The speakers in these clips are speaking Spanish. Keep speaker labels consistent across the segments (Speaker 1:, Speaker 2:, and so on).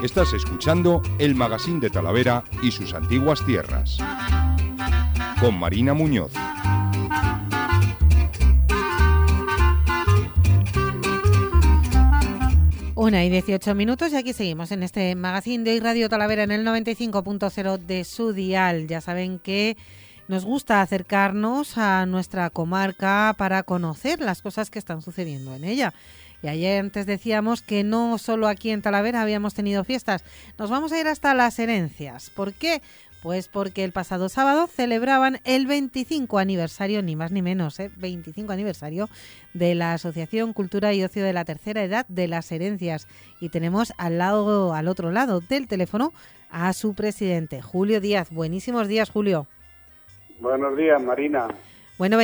Speaker 1: Estás escuchando el Magazín de Talavera y sus antiguas tierras, con Marina Muñoz.
Speaker 2: Una y 18 minutos y aquí seguimos en este Magazín de Radio Talavera en el 95.0 de su dial. Ya saben que nos gusta acercarnos a nuestra comarca para conocer las cosas que están sucediendo en ella. Y ayer antes decíamos que no solo aquí en Talavera habíamos tenido fiestas, nos vamos a ir hasta Las Herencias. ¿Por qué? Pues porque el pasado sábado celebraban el 25 aniversario, ni más ni menos, 25 aniversario de la Asociación Cultura y Ocio de la Tercera Edad de Las Herencias. Y tenemos al otro lado del teléfono a su presidente, Julio Díaz. Buenísimos días, Julio.
Speaker 3: Buenos días, Marina.
Speaker 2: Bueno,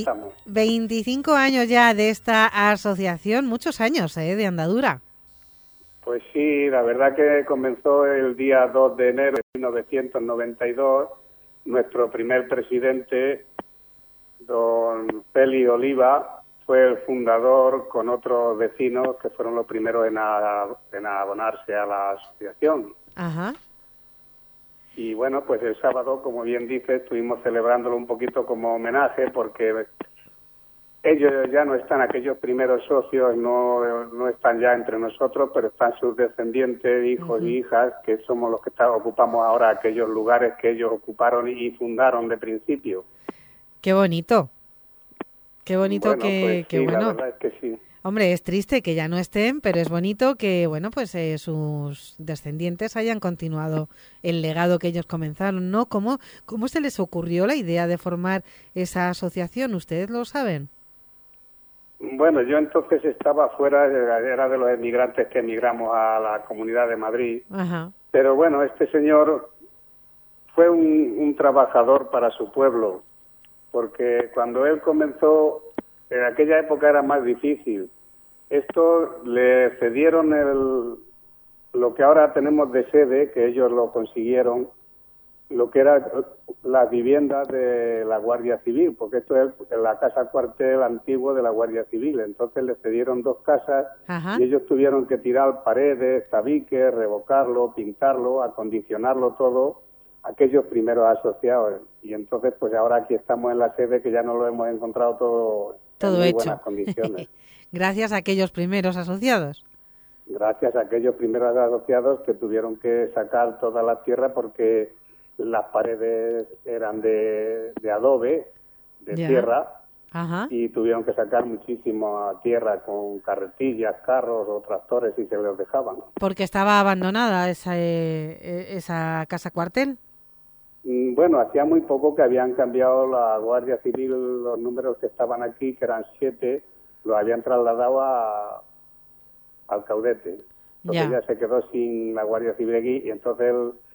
Speaker 2: 25 años ya de esta asociación, muchos años de andadura.
Speaker 3: Pues sí, la verdad que comenzó el día 2 de enero de 1992. Nuestro primer presidente, don Félix Oliva, fue el fundador con otros vecinos que fueron los primeros en abonarse a la asociación.
Speaker 2: Ajá.
Speaker 3: Y bueno, pues el sábado, como bien dice, estuvimos celebrándolo un poquito como homenaje porque ellos ya no están, aquellos primeros socios no están ya entre nosotros, pero están sus descendientes, hijos y hijas, que somos los que ocupamos ahora aquellos lugares que ellos ocuparon y fundaron de principio.
Speaker 2: Qué bonito. Qué bonito.
Speaker 3: Bueno,
Speaker 2: que
Speaker 3: sí,
Speaker 2: bueno.
Speaker 3: La verdad es que sí.
Speaker 2: Hombre, es triste que ya no estén, pero es bonito que, bueno, pues sus descendientes hayan continuado el legado que ellos comenzaron, ¿no? ¿Cómo se les ocurrió la idea de formar esa asociación? ¿Ustedes lo saben?
Speaker 3: Bueno, yo entonces estaba fuera, era de los emigrantes que emigramos a la Comunidad de Madrid.
Speaker 2: Ajá.
Speaker 3: Pero bueno, este señor fue un trabajador para su pueblo, porque cuando él comenzó, en aquella época era más difícil. Esto le cedieron lo que ahora tenemos de sede, que ellos lo consiguieron, lo que era las viviendas de la Guardia Civil, porque esto es la casa cuartel antiguo de la Guardia Civil. Entonces le cedieron 2 casas. Ajá. Y ellos tuvieron que tirar paredes, tabiques, revocarlo, pintarlo, acondicionarlo todo, aquellos primeros asociados. Y entonces pues ahora aquí estamos en la sede, que ya no lo hemos encontrado todo en muy
Speaker 2: hecho.
Speaker 3: Buenas condiciones.
Speaker 2: Gracias a aquellos primeros asociados.
Speaker 3: Gracias a aquellos primeros asociados que tuvieron que sacar toda la tierra porque las paredes eran de adobe, de tierra.
Speaker 2: Ajá.
Speaker 3: Y tuvieron que sacar muchísima tierra con carretillas, carros o tractores y se los dejaban.
Speaker 2: ¿Porque estaba abandonada esa casa cuartel?
Speaker 3: Bueno, hacía muy poco que habían cambiado la Guardia Civil, los números que estaban aquí, que eran 7, los habían trasladado al Caudete. Entonces ya se quedó sin la Guardia Civil aquí y entonces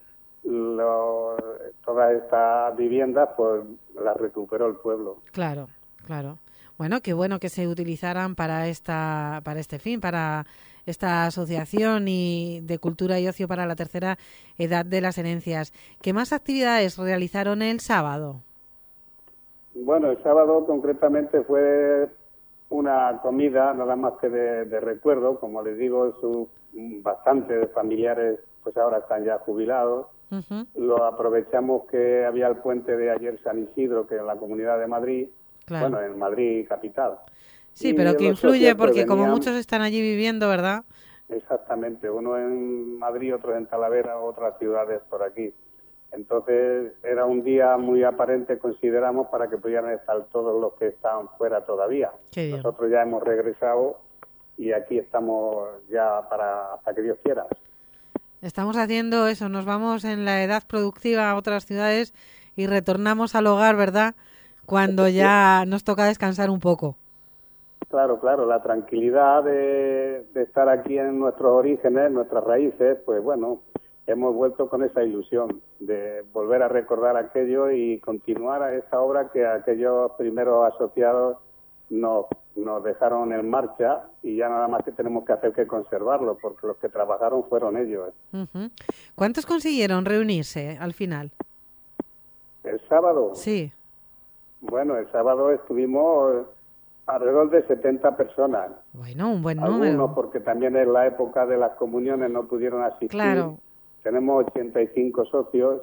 Speaker 3: todas estas viviendas pues las recuperó el pueblo.
Speaker 2: Claro. Bueno, qué bueno que se utilizaran para este fin, para esta asociación y de cultura y ocio para la tercera edad de Las Herencias. ¿Qué más actividades realizaron el sábado? Bueno,
Speaker 3: el sábado concretamente fue una comida, nada más que de recuerdo. Como les digo, bastantes familiares pues ahora están ya jubilados.
Speaker 2: Uh-huh.
Speaker 3: Lo aprovechamos que había el puente de ayer San Isidro, que en la Comunidad de Madrid,
Speaker 2: claro.
Speaker 3: Bueno, en Madrid capital.
Speaker 2: Sí, pero que influye porque como muchos están allí viviendo, ¿verdad?
Speaker 3: Exactamente, uno en Madrid, otro en Talavera, otras ciudades por aquí. Entonces era un día muy aparente, consideramos, para que pudieran estar todos los que están fuera todavía. Nosotros ya hemos regresado y aquí estamos ya hasta que Dios quiera.
Speaker 2: Estamos haciendo eso, nos vamos en la edad productiva a otras ciudades y retornamos al hogar, ¿verdad?, cuando ya nos toca descansar un poco.
Speaker 3: Claro, la tranquilidad de estar aquí en nuestros orígenes, nuestras raíces, pues bueno, hemos vuelto con esa ilusión de volver a recordar aquello y continuar a esa obra que aquellos primeros asociados nos dejaron en marcha y ya nada más que tenemos que hacer que conservarlo, porque los que trabajaron fueron ellos.
Speaker 2: Uh-huh. ¿Cuántos consiguieron reunirse al final?
Speaker 3: ¿El sábado?
Speaker 2: Sí.
Speaker 3: Bueno, el sábado estuvimos Alrededor de 70 personas.
Speaker 2: Bueno, un buen
Speaker 3: Algunos,
Speaker 2: número.
Speaker 3: porque también en la época de las comuniones no pudieron asistir.
Speaker 2: Claro.
Speaker 3: Tenemos 85 socios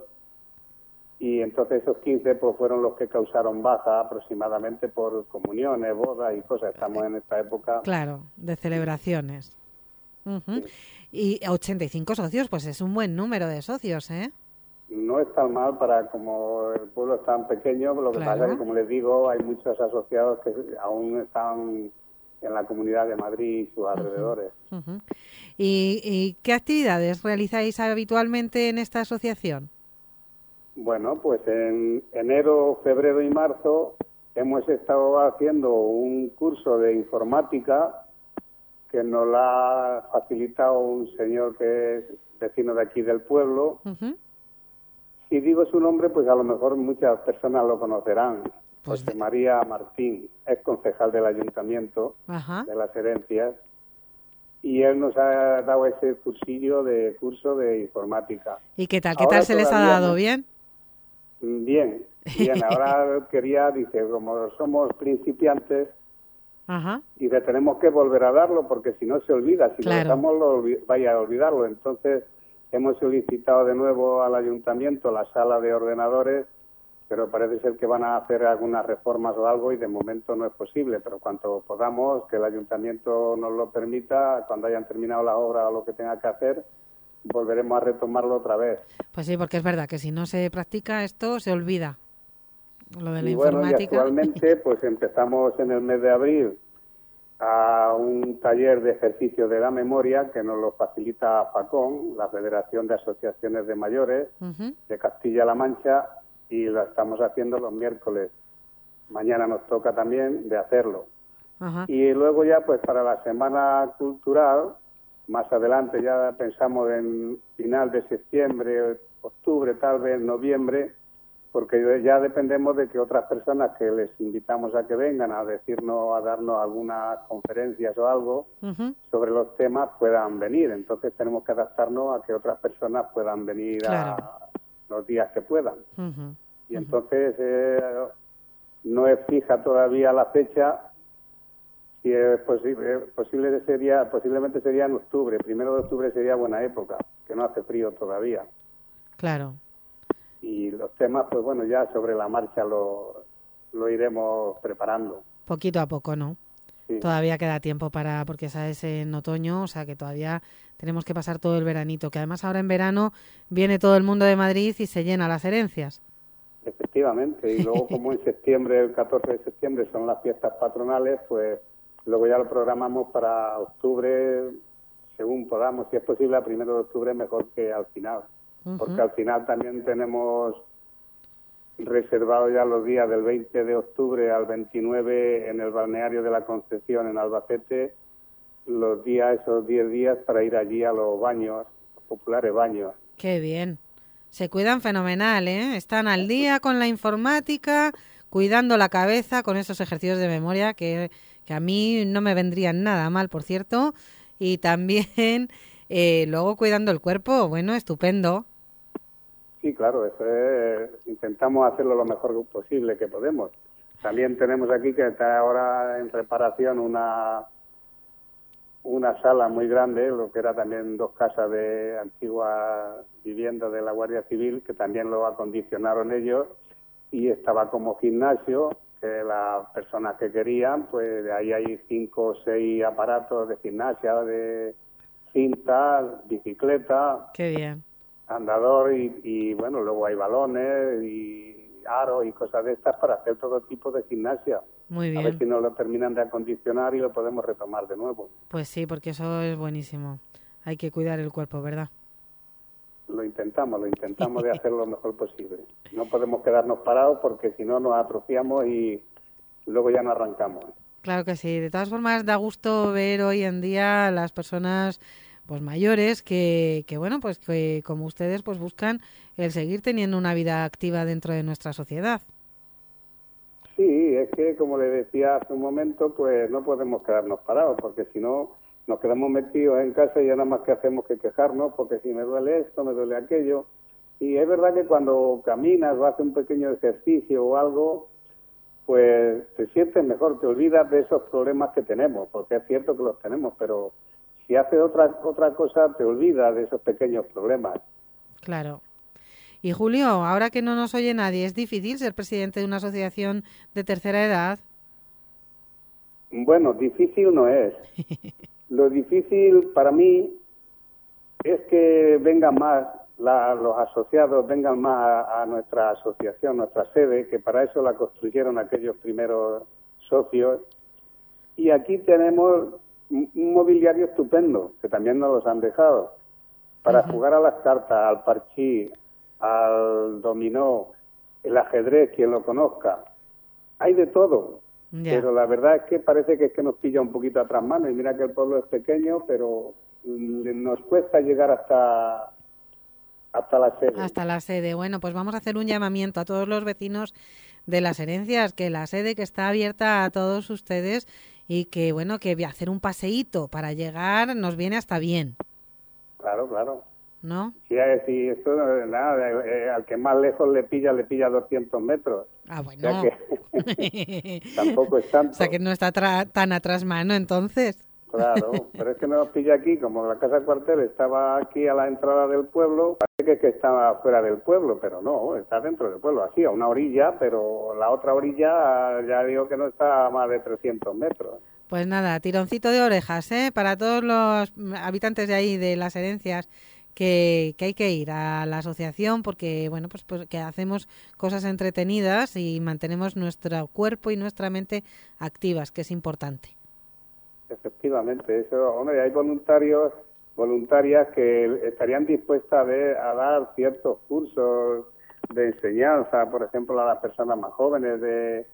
Speaker 3: y entonces esos 15 pues fueron los que causaron baja aproximadamente por comuniones, bodas y cosas. Estamos en esta época.
Speaker 2: Claro, de celebraciones.
Speaker 3: Sí.
Speaker 2: Y 85 socios, pues es un buen número de socios, ¿eh?
Speaker 3: No es tan mal para como el pueblo es tan pequeño, lo que
Speaker 2: Claro.
Speaker 3: pasa es que, como les digo, hay muchos asociados que aún están en la Comunidad de Madrid y sus alrededores.
Speaker 2: Ujú. ¿Y qué actividades realizáis habitualmente en esta asociación?
Speaker 3: Bueno, pues en enero, febrero y marzo hemos estado haciendo un curso de informática que nos la ha facilitado un señor que es vecino de aquí del pueblo.
Speaker 2: Ujú.
Speaker 3: Si digo su nombre, pues a lo mejor muchas personas lo conocerán.
Speaker 2: Pues
Speaker 3: José María Martín, es concejal del Ayuntamiento
Speaker 2: Ajá.
Speaker 3: de Las Herencias, y él nos ha dado ese curso de informática.
Speaker 2: ¿Y qué tal? ¿Qué
Speaker 3: Ahora
Speaker 2: tal se les ha
Speaker 3: todavía
Speaker 2: dado?
Speaker 3: no.
Speaker 2: ¿Bien?
Speaker 3: Bien. Ahora dice, como somos principiantes,
Speaker 2: Ajá.
Speaker 3: y le tenemos que volver a darlo, porque si no se olvida, si
Speaker 2: Claro.
Speaker 3: lo dejamos vaya a olvidarlo. Entonces hemos solicitado de nuevo al ayuntamiento la sala de ordenadores, pero parece ser que van a hacer algunas reformas o algo y de momento no es posible, pero cuanto podamos, que el ayuntamiento nos lo permita, cuando hayan terminado la obra o lo que tenga que hacer, volveremos a retomarlo otra vez.
Speaker 2: Pues sí, porque es verdad que si no se practica esto, se olvida. Lo de la
Speaker 3: Y bueno, y
Speaker 2: informática.
Speaker 3: actualmente pues empezamos en el mes de abril a un taller de ejercicio de la memoria que nos lo facilita FACON, la Federación de Asociaciones de Mayores
Speaker 2: Ujú.
Speaker 3: de Castilla-La Mancha, y lo estamos haciendo los miércoles. Mañana nos toca también de hacerlo.
Speaker 2: Ajá.
Speaker 3: Y luego ya pues para la Semana Cultural, más adelante ya pensamos en final de septiembre, octubre, tal vez noviembre, porque ya dependemos de que otras personas que les invitamos a que vengan a decirnos, a darnos algunas conferencias o algo
Speaker 2: Ujú.
Speaker 3: sobre los temas puedan venir. Entonces tenemos que adaptarnos a que otras personas puedan venir
Speaker 2: Claro.
Speaker 3: a los días que puedan.
Speaker 2: Ujú.
Speaker 3: Y entonces no es fija todavía la fecha. Si es posiblemente sería en octubre. 1 de octubre sería buena época, que no hace frío todavía.
Speaker 2: Claro.
Speaker 3: Y los temas, pues bueno, ya sobre la marcha lo iremos preparando.
Speaker 2: Poquito a poco, ¿no?
Speaker 3: Sí.
Speaker 2: Todavía queda tiempo porque esa es en otoño, o sea que todavía tenemos que pasar todo el veranito, que además ahora en verano viene todo el mundo de Madrid y se llena Las Herencias.
Speaker 3: Efectivamente, y luego como en septiembre, el 14 de septiembre son las fiestas patronales, pues luego ya lo programamos para octubre, según podamos. Si es posible, a 1 de octubre mejor que al final, porque al final también tenemos reservado ya los días del 20 de octubre al 29 en el balneario de la Concepción en Albacete, esos 10 días para ir allí a los baños, los populares baños.
Speaker 2: Qué bien. Se cuidan fenomenal, ¿eh? Están al día con la informática, cuidando la cabeza con esos ejercicios de memoria que a mí no me vendrían nada mal, por cierto. Y también luego cuidando el cuerpo. Bueno, estupendo.
Speaker 3: Sí, claro, eso es, intentamos hacerlo lo mejor posible que podemos. También tenemos aquí que está ahora en reparación una sala muy grande, lo que era también 2 casas de antigua vivienda de la Guardia Civil, que también lo acondicionaron ellos, y estaba como gimnasio, que las personas que querían, pues de ahí hay 5 o 6 aparatos de gimnasia, de cinta, bicicleta,
Speaker 2: Qué bien.
Speaker 3: andador y bueno, luego hay balones y aros y cosas de estas para hacer todo tipo de gimnasia.
Speaker 2: Muy
Speaker 3: A ver
Speaker 2: bien.
Speaker 3: si nos lo terminan de acondicionar y lo podemos retomar de nuevo.
Speaker 2: Pues sí, porque eso es buenísimo. Hay que cuidar el cuerpo, ¿verdad?
Speaker 3: Lo intentamos de hacer lo mejor posible. No podemos quedarnos parados porque si no nos atrofiamos y luego ya no arrancamos.
Speaker 2: Claro que sí. De todas formas, da gusto ver hoy en día a las personas pues mayores que bueno, pues que como ustedes pues buscan el seguir teniendo una vida activa dentro de nuestra sociedad.
Speaker 3: Sí, es que como le decía hace un momento, pues no podemos quedarnos parados porque si no nos quedamos metidos en casa y ya nada más que hacemos que quejarnos porque si me duele esto, me duele aquello. Y es verdad que cuando caminas o haces un pequeño ejercicio o algo, pues te sientes mejor, te olvidas de esos problemas que tenemos, porque es cierto que los tenemos, pero si haces otra cosa, te olvidas de esos pequeños problemas.
Speaker 2: Claro. Y Julio, ahora que no nos oye nadie, ¿es difícil ser presidente de una asociación de tercera edad?
Speaker 3: Bueno, difícil no es. Lo difícil para mí es que vengan más los asociados, vengan más a nuestra asociación, nuestra sede, que para eso la construyeron aquellos primeros socios. Y aquí tenemos un mobiliario estupendo, que también nos los han dejado, para jugar a las cartas, al parchís, al dominó, el ajedrez, quien lo conozca. Hay de todo. Pero la verdad es que parece que nos pilla un poquito atrás mano, y mira que el pueblo es pequeño, pero nos cuesta llegar hasta la sede.
Speaker 2: Hasta la sede. Bueno, pues vamos a hacer un llamamiento a todos los vecinos de Las Herencias, que la sede que está abierta a todos ustedes y que, bueno, que hacer un paseíto para llegar nos viene hasta bien.
Speaker 3: Claro.
Speaker 2: ¿No?
Speaker 3: Sí, esto nada, al que más lejos le pilla 200 metros.
Speaker 2: Ah, bueno.
Speaker 3: O sea que tampoco es tanto.
Speaker 2: O sea que no está tan atrás mano, entonces.
Speaker 3: Claro, pero es que nos pilla aquí, como la casa cuartel estaba aquí a la entrada del pueblo, parece que estaba fuera del pueblo, pero no, está dentro del pueblo, así, a una orilla, pero la otra orilla ya digo que no está a más de 300 metros.
Speaker 2: Pues nada, tironcito de orejas, para todos los habitantes de ahí, de Las Herencias, que hay que ir a la asociación porque, bueno, pues que hacemos cosas entretenidas y mantenemos nuestro cuerpo y nuestra mente activas, que es importante.
Speaker 3: Efectivamente, eso, hombre, hay voluntarias que estarían dispuestas a dar ciertos cursos de enseñanza, por ejemplo, a las personas más jóvenes de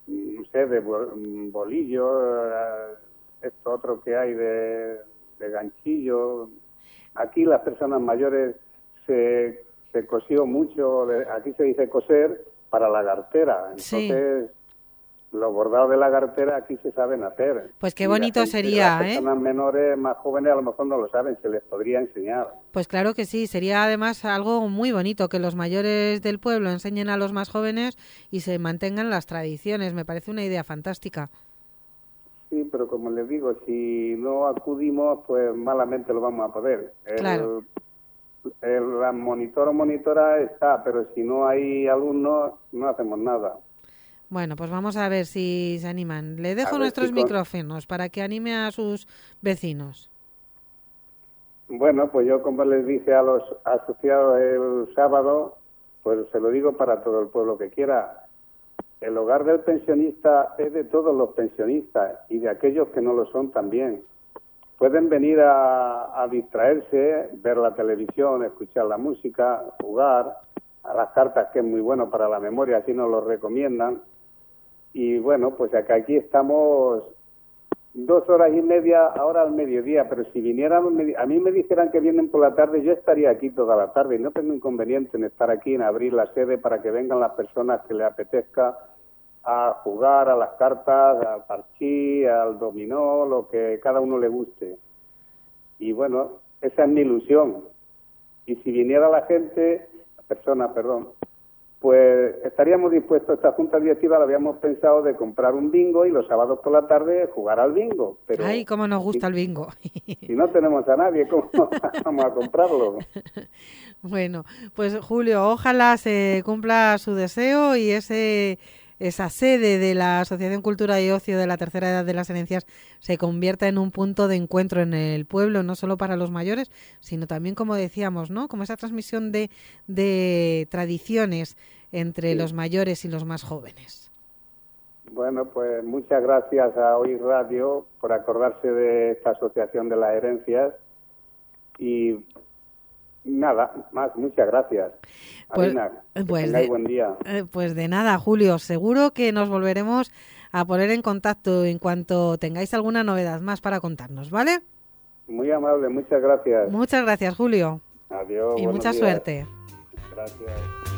Speaker 3: bolillo, esto otro que hay de ganchillo. Aquí las personas mayores se cosió mucho, aquí se dice coser para la gartera, entonces sí. Los bordados de la gartera aquí se saben hacer.
Speaker 2: Pues qué bonito sería,
Speaker 3: las personas menores, más jóvenes, a lo mejor no lo saben, se les podría enseñar.
Speaker 2: Pues claro que sí, sería además algo muy bonito que los mayores del pueblo enseñen a los más jóvenes y se mantengan las tradiciones, me parece una idea fantástica.
Speaker 3: Sí, pero como les digo, si no acudimos, pues malamente lo vamos a poder.
Speaker 2: Claro.
Speaker 3: El monitor o monitora está, pero si no hay alumnos, no hacemos nada.
Speaker 2: Bueno, pues vamos a ver si se animan. Le dejo nuestros micrófonos para que anime a sus vecinos.
Speaker 3: Bueno, pues yo, como les dije a los asociados el sábado, pues se lo digo para todo el pueblo que quiera. El hogar del pensionista es de todos los pensionistas y de aquellos que no lo son también. Pueden venir a distraerse, ver la televisión, escuchar la música, jugar a las cartas, que es muy bueno para la memoria, así nos lo recomiendan. Y bueno, pues acá aquí estamos 2 horas y media ahora al mediodía, pero si vinieran, a mí me dijeran que vienen por la tarde, yo estaría aquí toda la tarde y no tengo inconveniente en estar aquí, en abrir la sede para que vengan las personas que les apetezca a jugar a las cartas, al parchís, al dominó, lo que cada uno le guste. Y bueno, esa es mi ilusión. Y si viniera la persona, pues estaríamos dispuestos, esta junta directiva la habíamos pensado de comprar un bingo y los sábados por la tarde jugar al bingo. Pero
Speaker 2: ¡ay, cómo nos gusta el bingo!
Speaker 3: Si no tenemos a nadie, ¿cómo vamos a comprarlo?
Speaker 2: Bueno, pues Julio, ojalá se cumpla su deseo y esa sede de la Asociación Cultura y Ocio de la Tercera Edad de Las Herencias se convierta en un punto de encuentro en el pueblo, no solo para los mayores, sino también, como decíamos, ¿no?, como esa transmisión de tradiciones entre los mayores y los más jóvenes.
Speaker 3: Bueno, pues muchas gracias a Hoy Radio por acordarse de esta Asociación de las Herencias y nada más, muchas gracias.
Speaker 2: Pues,
Speaker 3: Arina, tengáis buen día.
Speaker 2: Pues de nada, Julio, seguro que nos volveremos a poner en contacto en cuanto tengáis alguna novedad más para contarnos, ¿vale?
Speaker 3: Muy amable, muchas gracias.
Speaker 2: Muchas gracias, Julio.
Speaker 3: Adiós.
Speaker 2: Y mucha suerte.
Speaker 3: Gracias.